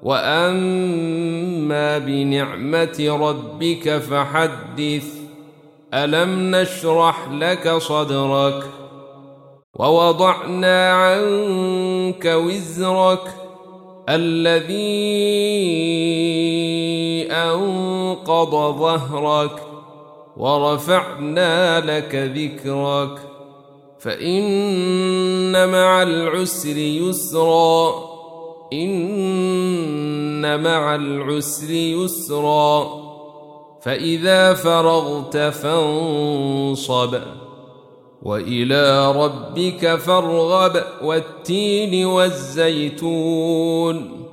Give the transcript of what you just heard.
وأما بنعمة ربك فحدث. ألم نشرح لك صدرك ووضعنا عنك وزرك الذي أنقض ظهرك ورفعنا لك ذكرك فإن مع العسر يسرا إن مع العسر يسرا فإذا فرغت فانصب وإلى ربك فارغب والتين والزيتون